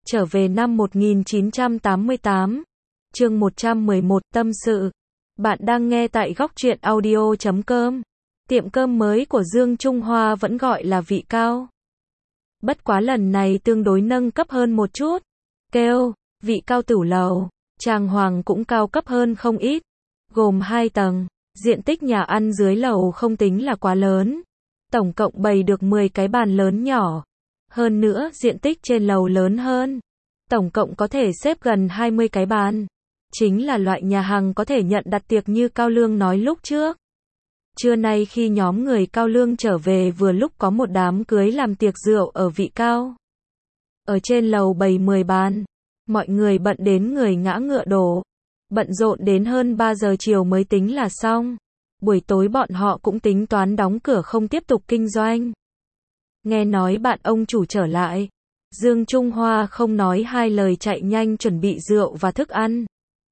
Trở về năm 1988. Chương 111, tâm sự. Bạn đang nghe tại góc truyện audio.com. Tiệm cơm mới của Dương Trung Hoa vẫn gọi là Vị Cao. Bất quá lần này tương đối nâng cấp hơn một chút. Kêu, Vị Cao Tửu Lầu. Trang hoàng cũng cao cấp hơn không ít. Gồm 2 tầng. Diện tích nhà ăn dưới lầu không tính là quá lớn. Tổng cộng bày được 10 cái bàn lớn nhỏ. Hơn nữa, diện tích trên lầu lớn hơn. Tổng cộng có thể xếp gần 20 cái bàn. Chính là loại nhà hàng có thể nhận đặt tiệc như Cao Lương nói lúc trước. Trưa nay khi nhóm người Cao Lương trở về vừa lúc có một đám cưới làm tiệc rượu ở Vị Cao. Ở trên lầu bày 10 bàn. Mọi người bận đến người ngã ngựa đổ. Bận rộn đến hơn 3 giờ chiều mới tính là xong. Buổi tối bọn họ cũng tính toán đóng cửa không tiếp tục kinh doanh. Nghe nói bạn ông chủ trở lại. Dương Trung Hoa không nói hai lời chạy nhanh chuẩn bị rượu và thức ăn.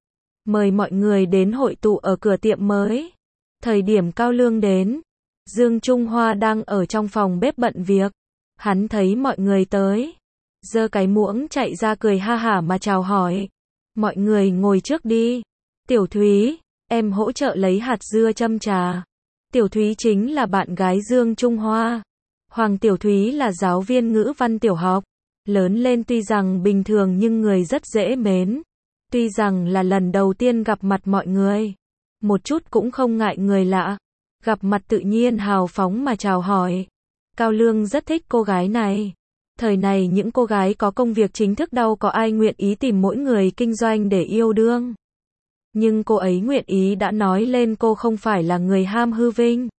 Mời mọi người đến hội tụ ở cửa tiệm mới. Thời điểm Cao Lương đến, Dương Trung Hoa đang ở trong phòng bếp bận việc. Hắn thấy mọi người tới, giơ cái muỗng chạy ra cười ha hả mà chào hỏi. Mọi người ngồi trước đi. Tiểu Thúy, em hỗ trợ lấy hạt dưa châm trà. Tiểu Thúy chính là bạn gái Dương Trung Hoa. Hoàng Tiểu Thúy là giáo viên ngữ văn tiểu học. Lớn lên tuy rằng bình thường nhưng người rất dễ mến. Tuy rằng là lần đầu tiên gặp mặt mọi người. Một chút cũng không ngại người lạ. Gặp mặt tự nhiên hào phóng mà chào hỏi. Cao Lương rất thích cô gái này. Thời này những cô gái có công việc chính thức đâu có ai nguyện ý tìm mỗi người kinh doanh để yêu đương. Nhưng cô ấy nguyện ý đã nói lên cô không phải là người ham hư vinh.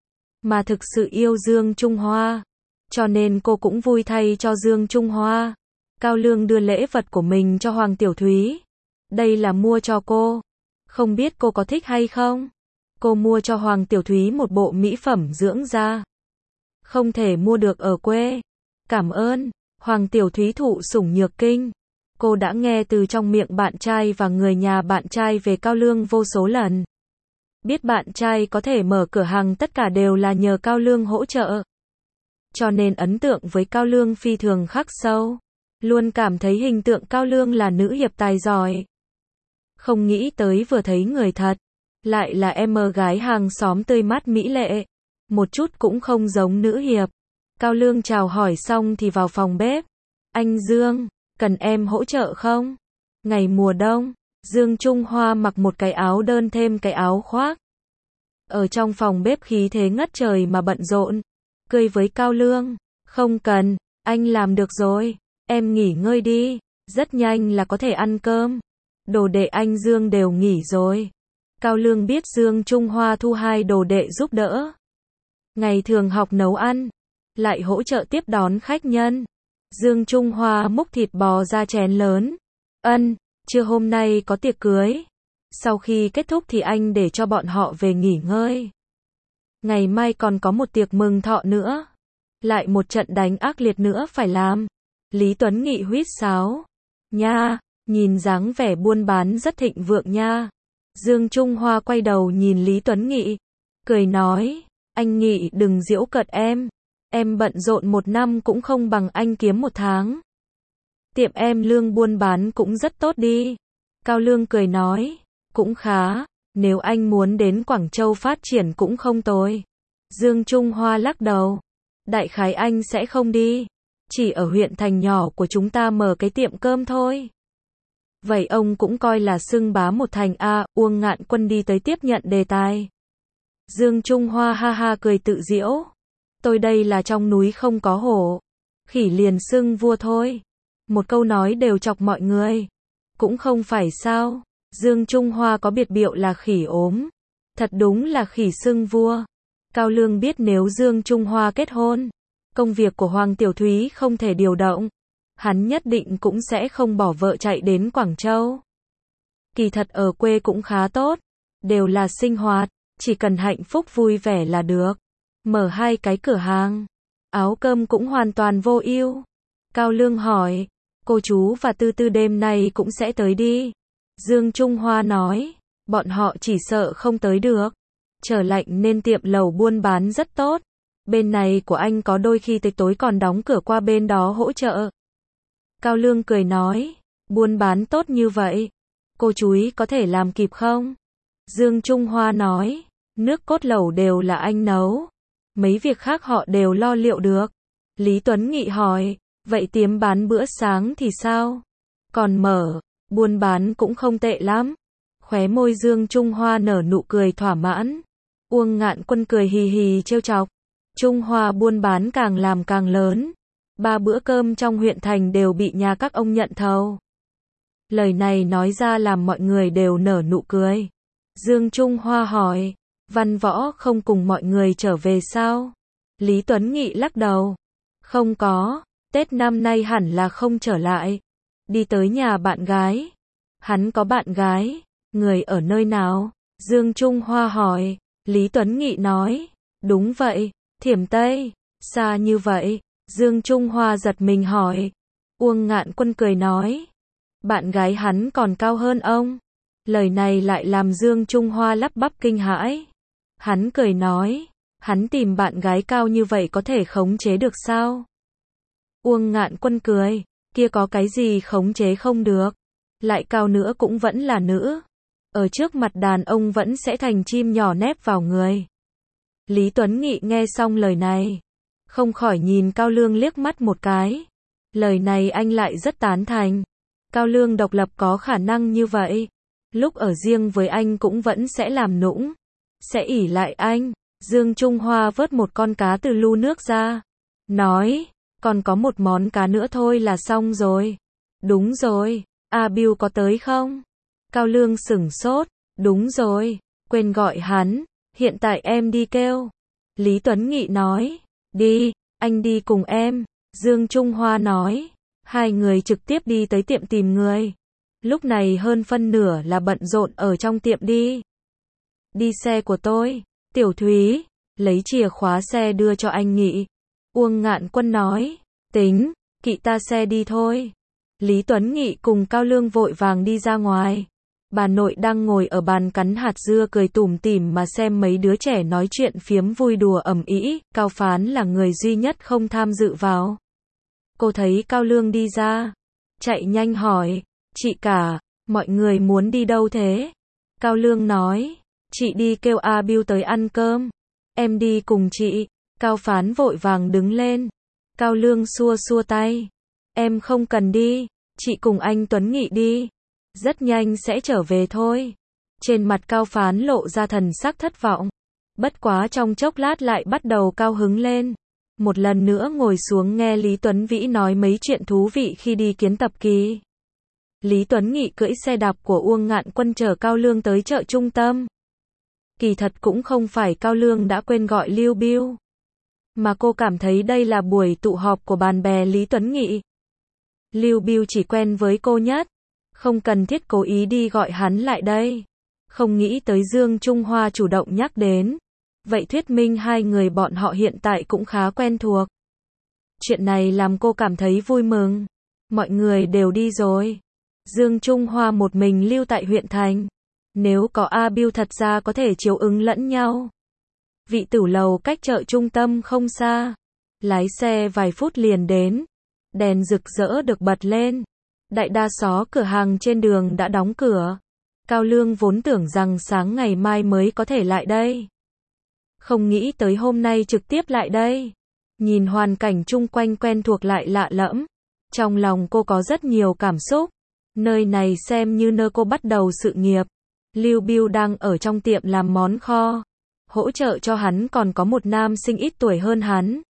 Mà thực sự yêu Dương Trung Hoa. Cho nên cô cũng vui thay cho Dương Trung Hoa. Cao Lương đưa lễ vật của mình cho Hoàng Tiểu Thúy. Đây là mua cho cô. Không biết cô có thích hay không? Cô mua cho Hoàng Tiểu Thúy một bộ mỹ phẩm dưỡng da. Không thể mua được ở quê. Cảm ơn. Hoàng Tiểu Thúy thụ sủng nhược kinh. Cô đã nghe từ trong miệng bạn trai và người nhà bạn trai về Cao Lương vô số lần. Biết bạn trai có thể mở cửa hàng tất cả đều là nhờ Cao Lương hỗ trợ. Cho nên ấn tượng với Cao Lương phi thường khắc sâu. Luôn cảm thấy hình tượng Cao Lương là nữ hiệp tài giỏi. Không nghĩ tới vừa thấy người thật. Lại là em gái hàng xóm tươi mát mỹ lệ. Một chút cũng không giống nữ hiệp. Cao Lương chào hỏi xong thì vào phòng bếp. Anh Dương, cần em hỗ trợ không? Ngày mùa đông, Dương Trung Hoa mặc một cái áo đơn thêm cái áo khoác. Ở trong phòng bếp khí thế ngất trời mà bận rộn. Cười với Cao Lương. Không cần, anh làm được rồi. Em nghỉ ngơi đi. Rất nhanh là có thể ăn cơm. Đồ đệ anh Dương đều nghỉ rồi. Cao Lương biết Dương Trung Hoa thu 2 đồ đệ giúp đỡ. Ngày thường học nấu ăn. Lại hỗ trợ tiếp đón khách nhân. Dương Trung Hoa múc thịt bò ra chén lớn. Trưa hôm nay có tiệc cưới. Sau khi kết thúc thì anh để cho bọn họ về nghỉ ngơi. Ngày mai còn có một tiệc mừng thọ nữa. Lại một trận đánh ác liệt nữa phải làm. Lý Tuấn Nghị huýt sáo. Nha, nhìn dáng vẻ buôn bán rất thịnh vượng nha. Dương Trung Hoa quay đầu nhìn Lý Tuấn Nghị. Cười nói, anh Nghị đừng giễu cợt em. Em bận rộn 1 năm cũng không bằng anh kiếm 1 tháng. Tiệm em lương buôn bán cũng rất tốt đi. Cao Lương cười nói, cũng khá. Nếu anh muốn đến Quảng Châu phát triển cũng không tồi. Dương Trung Hoa lắc đầu. Đại khái anh sẽ không đi. Chỉ ở huyện thành nhỏ của chúng ta mở cái tiệm cơm thôi. Vậy ông cũng coi là xưng bá một thành a. Uông Ngạn Quân đi tới tiếp nhận đề tài. Dương Trung Hoa ha ha cười tự giễu. Tôi đây là trong núi không có hổ. Khỉ liền xưng vua thôi. Một câu nói đều chọc mọi người. Cũng không phải sao. Dương Trung Hoa có biệt hiệu là khỉ ốm. Thật đúng là khỉ xưng vua. Cao Lương biết nếu Dương Trung Hoa kết hôn, công việc của Hoàng Tiểu Thúy không thể điều động. Hắn nhất định cũng sẽ không bỏ vợ chạy đến Quảng Châu. Kỳ thật ở quê cũng khá tốt. Đều là sinh hoạt. Chỉ cần hạnh phúc vui vẻ là được. Mở 2 cái cửa hàng. Áo cơm cũng hoàn toàn vô ưu. Cao Lương hỏi. Cô chú và Tư Tư đêm nay cũng sẽ tới đi. Dương Trung Hoa nói. Bọn họ chỉ sợ không tới được. Trở lạnh nên tiệm lầu buôn bán rất tốt. Bên này của anh có đôi khi tới tối còn đóng cửa qua bên đó hỗ trợ. Cao Lương cười nói, buôn bán tốt như vậy, cô chú ý có thể làm kịp không? Dương Trung Hoa nói, nước cốt lẩu đều là anh nấu, mấy việc khác họ đều lo liệu được. Lý Tuấn Nghị hỏi, vậy tiệm bán bữa sáng thì sao? Còn mở, buôn bán cũng không tệ lắm. Khóe môi Dương Trung Hoa nở nụ cười thỏa mãn. Uông Ngạn Quân cười hì hì trêu chọc. Trung Hoa buôn bán càng làm càng lớn. 3 bữa cơm trong huyện thành đều bị nhà các ông nhận thầu. Lời này nói ra làm mọi người đều nở nụ cười. Dương Trung Hoa hỏi, Văn Võ không cùng mọi người trở về sao? Lý Tuấn Nghị lắc đầu. Không có, Tết năm nay hẳn là không trở lại. Đi tới nhà bạn gái. Hắn có bạn gái, người ở nơi nào? Dương Trung Hoa hỏi. Lý Tuấn Nghị nói, đúng vậy, Thiểm Tây, xa như vậy. Dương Trung Hoa giật mình hỏi. Uông Ngạn Quân cười nói, bạn gái hắn còn cao hơn ông. Lời này lại làm Dương Trung Hoa lắp bắp kinh hãi. Hắn cười nói, hắn tìm bạn gái cao như vậy có thể khống chế được sao? Uông Ngạn Quân cười, kia có cái gì khống chế không được, lại cao nữa cũng vẫn là nữ. Ở trước mặt đàn ông vẫn sẽ thành chim nhỏ nép vào người. Lý Tuấn Nghị nghe xong lời này, không khỏi nhìn Cao Lương liếc mắt một cái. Lời này anh lại rất tán thành. Cao Lương độc lập có khả năng như vậy. Lúc ở riêng với anh cũng vẫn sẽ làm nũng, sẽ ỷ lại anh. Dương Trung Hoa vớt một con cá từ lu nước ra, nói, còn có một món cá nữa thôi là xong rồi. Đúng rồi, A Bưu có tới không? Cao Lương sửng sốt, đúng rồi, quên gọi hắn, hiện tại em đi kêu. Lý Tuấn Nghị nói, đi, anh đi cùng em. Dương Trung Hoa nói, hai người trực tiếp đi tới tiệm tìm người. Lúc này hơn phân nửa là bận rộn ở trong tiệm đi. Đi xe của tôi, Tiểu Thúy, lấy chìa khóa xe đưa cho anh Nghị. Uông Ngạn Quân nói, tính, kỵ ta xe đi thôi. Lý Tuấn Nghị cùng Cao Lương vội vàng đi ra ngoài. Bà nội đang ngồi ở bàn cắn hạt dưa cười tủm tỉm mà xem mấy đứa trẻ nói chuyện phiếm vui đùa ầm ĩ. Cao Phán là người duy nhất không tham dự vào. Cô thấy Cao Lương đi ra, chạy nhanh hỏi, chị cả, mọi người muốn đi đâu thế? Cao Lương nói, chị đi kêu A Bưu tới ăn cơm. Em đi cùng chị. Cao Phán vội vàng đứng lên. Cao Lương xua xua tay. Em không cần đi, chị cùng anh Tuấn Nghị đi. Rất nhanh sẽ trở về thôi. Trên mặt Cao Phán lộ ra thần sắc thất vọng. Bất quá trong chốc lát lại bắt đầu cao hứng lên. Một lần nữa ngồi xuống nghe Lý Tuấn Vĩ nói mấy chuyện thú vị khi đi kiến tập kỳ. Lý Tuấn Nghị cưỡi xe đạp của Uông Ngạn Quân chở Cao Lương tới chợ trung tâm. Kỳ thật cũng không phải Cao Lương đã quên gọi Lưu Bưu, mà cô cảm thấy đây là buổi tụ họp của bạn bè Lý Tuấn Nghị. Lưu Bưu chỉ quen với cô nhất, không cần thiết cố ý đi gọi hắn lại đây. Không nghĩ tới Dương Trung Hoa chủ động nhắc đến. Vậy thuyết minh hai người bọn họ hiện tại cũng khá quen thuộc. Chuyện này làm cô cảm thấy vui mừng. Mọi người đều đi rồi. Dương Trung Hoa một mình lưu tại huyện thành. Nếu có A Bưu thật ra có thể chiếu ứng lẫn nhau. Vị Tử lầu cách chợ trung tâm không xa. Lái xe vài phút liền đến. Đèn rực rỡ được bật lên. Đại đa số cửa hàng trên đường đã đóng cửa. Cao Lương vốn tưởng rằng sáng ngày mai mới có thể lại đây. Không nghĩ tới hôm nay trực tiếp lại đây. Nhìn hoàn cảnh chung quanh quen thuộc lại lạ lẫm. Trong lòng cô có rất nhiều cảm xúc. Nơi này xem như nơi cô bắt đầu sự nghiệp. Lưu Bưu đang ở trong tiệm làm món kho. Hỗ trợ cho hắn còn có một nam sinh ít tuổi hơn hắn.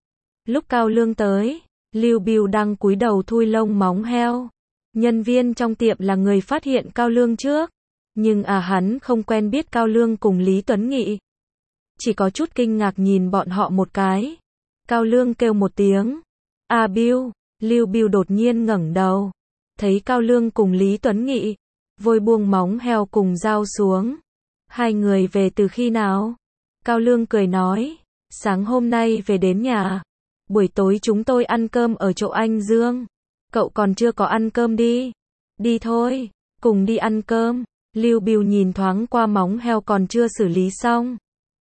Lúc Cao Lương tới, Lưu Bưu đang cúi đầu thui lông móng heo. Nhân viên trong tiệm là người phát hiện Cao Lương trước. Nhưng hắn không quen biết Cao Lương cùng Lý Tuấn Nghị. Chỉ có chút kinh ngạc nhìn bọn họ một cái. Cao Lương kêu một tiếng. A Bưu, Lưu Bưu đột nhiên ngẩng đầu. Thấy Cao Lương cùng Lý Tuấn Nghị. Vội buông móng heo cùng dao xuống. Hai người về từ khi nào? Cao Lương cười nói. Sáng hôm nay về đến nhà. Buổi tối chúng tôi ăn cơm ở chỗ anh Dương. Cậu còn chưa có ăn cơm đi. Đi thôi, cùng đi ăn cơm. Lưu Bưu nhìn thoáng qua móng heo còn chưa xử lý xong.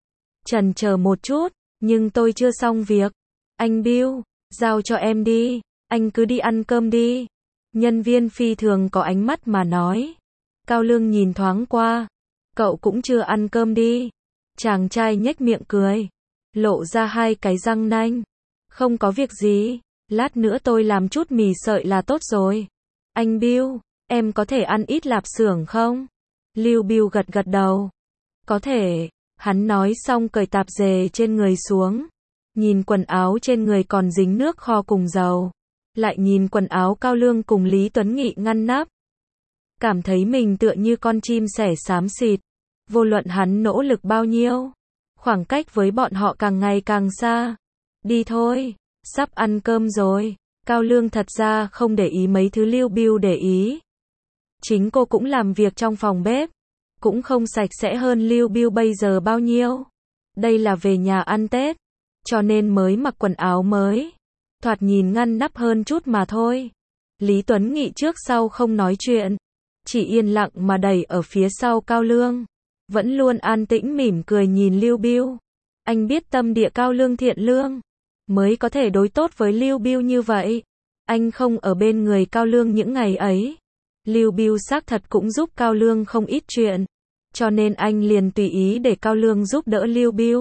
Chần chờ một chút, nhưng tôi chưa xong việc. Anh Bưu, giao cho em đi. Anh cứ đi ăn cơm đi. Nhân viên phi thường có ánh mắt mà nói. Cao Lương nhìn thoáng qua. Cậu cũng chưa ăn cơm đi. Chàng trai nhếch miệng cười. Lộ ra hai cái răng nanh. Không có việc gì. Lát nữa tôi làm chút mì sợi là tốt rồi. Anh Bill, em có thể ăn ít lạp xưởng không? Lưu Bill gật gật đầu. Có thể. Hắn nói xong cởi tạp dề trên người xuống. Nhìn quần áo trên người còn dính nước kho cùng dầu. Lại nhìn quần áo Cao Lương cùng Lý Tuấn Nghị ngăn nắp. Cảm thấy mình tựa như con chim sẻ xám xịt. Vô luận hắn nỗ lực bao nhiêu. Khoảng cách với bọn họ càng ngày càng xa. Đi thôi, sắp ăn cơm rồi. Cao Lương thật ra không để ý mấy thứ Lưu Bill để ý. Chính cô cũng làm việc trong phòng bếp. Cũng không sạch sẽ hơn Lưu Bill bây giờ bao nhiêu. Đây là về nhà ăn Tết. Cho nên mới mặc quần áo mới. Thoạt nhìn ngăn nắp hơn chút mà thôi. Lý Tuấn Nghị trước sau không nói chuyện. Chỉ yên lặng mà đẩy ở phía sau Cao Lương. Vẫn luôn an tĩnh mỉm cười nhìn Lưu Bill. Anh biết tâm địa Cao Lương thiện lương. Mới có thể đối tốt với Lưu Bill như vậy. Anh không ở bên người Cao Lương những ngày ấy. Lưu Bill xác thật cũng giúp Cao Lương không ít chuyện. Cho nên anh liền tùy ý để Cao Lương giúp đỡ Lưu Bill.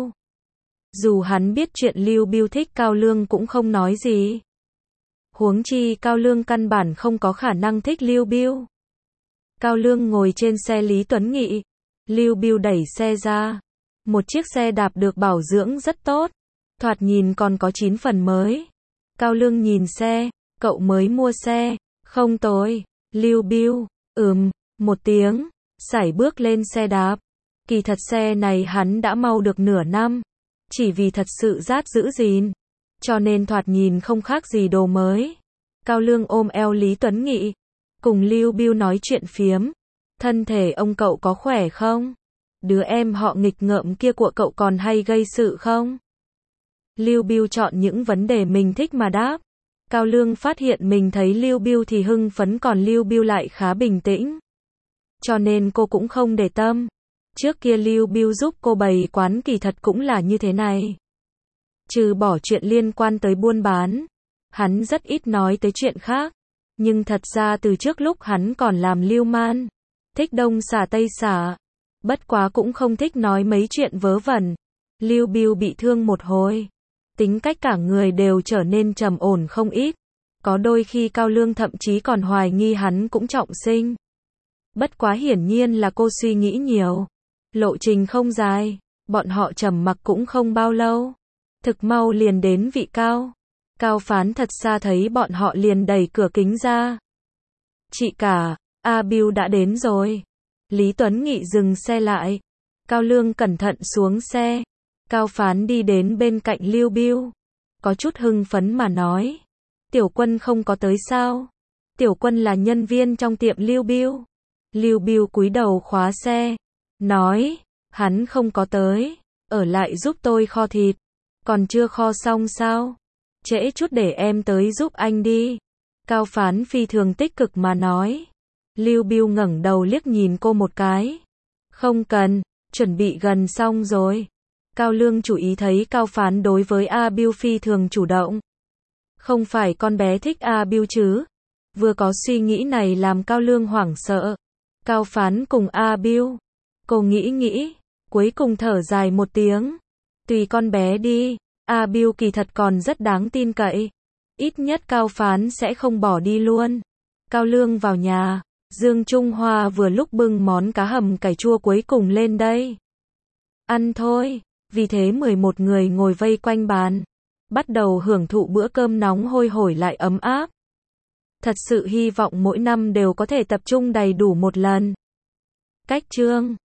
Dù hắn biết chuyện Lưu Bill thích Cao Lương cũng không nói gì. Huống chi Cao Lương căn bản không có khả năng thích Lưu Bill. Cao Lương ngồi trên xe Lý Tuấn Nghị. Lưu Bill đẩy xe ra. Một chiếc xe đạp được bảo dưỡng rất tốt. Thoạt nhìn còn có 9 phần mới. Cao Lương nhìn xe. Cậu mới mua xe. Không tồi. Lưu Bill. Một tiếng. Sải bước lên xe đạp. Kỳ thật xe này hắn đã mau được nửa năm. Chỉ vì thật sự rát giữ gìn. Cho nên thoạt nhìn không khác gì đồ mới. Cao Lương ôm eo Lý Tuấn Nghị. Cùng Lưu Bill nói chuyện phiếm. Thân thể ông cậu có khỏe không? Đứa em họ nghịch ngợm kia của cậu còn hay gây sự không? Lưu Bill chọn những vấn đề mình thích mà đáp. Cao Lương phát hiện mình thấy Lưu Bill thì hưng phấn còn Lưu Bill lại khá bình tĩnh. Cho nên cô cũng không để tâm. Trước kia Lưu Bill giúp cô bày quán kỳ thật cũng là như thế này. Trừ bỏ chuyện liên quan tới buôn bán, hắn rất ít nói tới chuyện khác. Nhưng thật ra từ trước lúc hắn còn làm lưu man, thích đông xả tây xả. Bất quá cũng không thích nói mấy chuyện vớ vẩn. Lưu Bill bị thương một hồi. Tính cách cả người đều trở nên trầm ổn không ít. Có đôi khi Cao Lương thậm chí còn hoài nghi hắn cũng trọng sinh. Bất quá hiển nhiên là cô suy nghĩ nhiều. Lộ trình không dài. Bọn họ trầm mặc cũng không bao lâu. Thực mau liền đến vị Cao. Cao Phán thật xa thấy bọn họ liền đẩy cửa kính ra. Chị cả, A Bill đã đến rồi. Lý Tuấn Nghị dừng xe lại. Cao Lương cẩn thận xuống xe. Cao Phán đi đến bên cạnh Lưu Bill. Có chút hưng phấn mà nói. Tiểu Quân không có tới sao? Tiểu Quân là nhân viên trong tiệm Lưu Bill. Lưu Bill cúi đầu khóa xe. Nói, hắn không có tới. Ở lại giúp tôi kho thịt. Còn chưa kho xong sao? Trễ chút để em tới giúp anh đi. Cao Phán phi thường tích cực mà nói. Lưu Bill ngẩng đầu liếc nhìn cô một cái. Không cần, chuẩn bị gần xong rồi. Cao Lương chú ý thấy Cao Phán đối với A Bill phi thường chủ động. Không phải con bé thích A Bill chứ? Vừa có suy nghĩ này làm Cao Lương hoảng sợ. Cao Phán cùng A Bill. Cô nghĩ, cuối cùng thở dài một tiếng. Tùy con bé đi, A Bill kỳ thật còn rất đáng tin cậy. Ít nhất Cao Phán sẽ không bỏ đi luôn. Cao Lương vào nhà. Dương Trung Hoa vừa lúc bưng món cá hầm cải chua cuối cùng lên đây. Ăn thôi. Vì thế 11 người ngồi vây quanh bàn. Bắt đầu hưởng thụ bữa cơm nóng hôi hổi lại ấm áp. Thật sự hy vọng mỗi năm đều có thể tập trung đầy đủ một lần. Cách chương